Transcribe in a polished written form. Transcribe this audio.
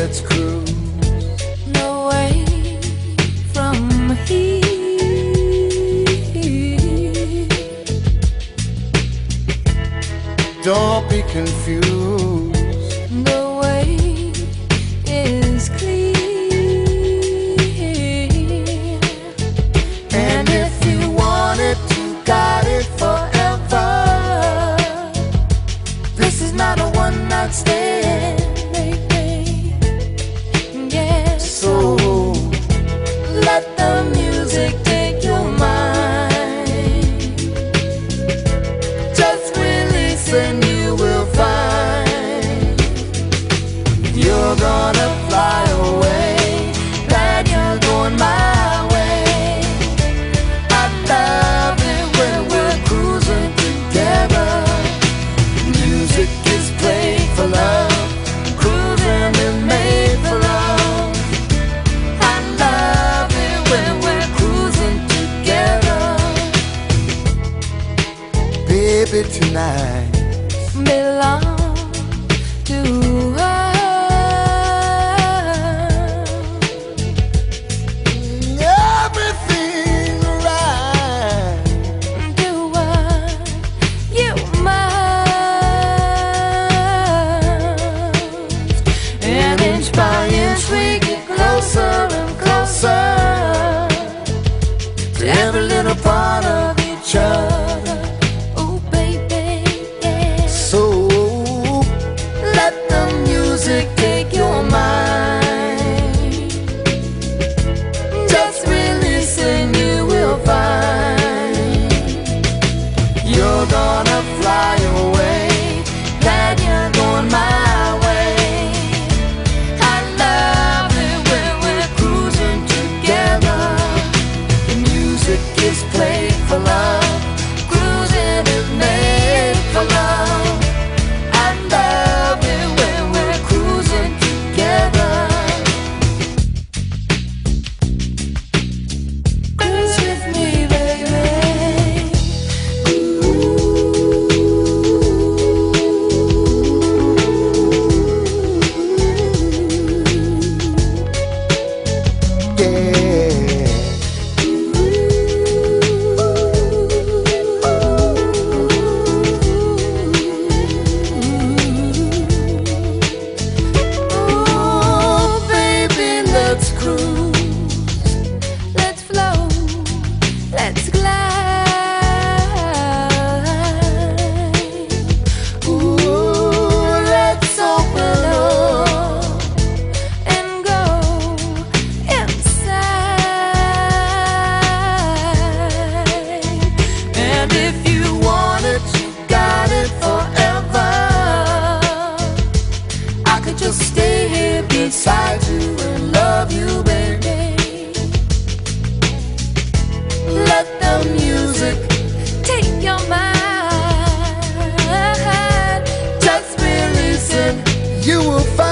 let's cruise. Away from here. Don't be confused. The way is clear. And if you want it, you got it forever. This is not a one-night stand, Baby, yes. so Let the music take your mind. just release and you will find you're gonna fly away, that you're going my way. I love it when we're cruising together. Music is played for love, cruising is made for love. I love it when we're cruising together. Baby, tonight Belong to us. everything's right. Do what you must. And inch by inch we get closer and closer To every little part of each other. Oh baby, yeah. So let the music take your mind. Just release and you will find you're gonna fly away, that you're going my way. I love it when we're cruising together. The music is played for love, cruising is made for love. I love it when we're cruising together. Cruise with me, baby. Yeah. Oh, baby, let's cruise. Let's flow, let's glide. Ooh, let's open up. And go inside. And if you want it, you got it forever. I could just stay here beside you and love you, baby. Let the music Take your mind. just release it. You will find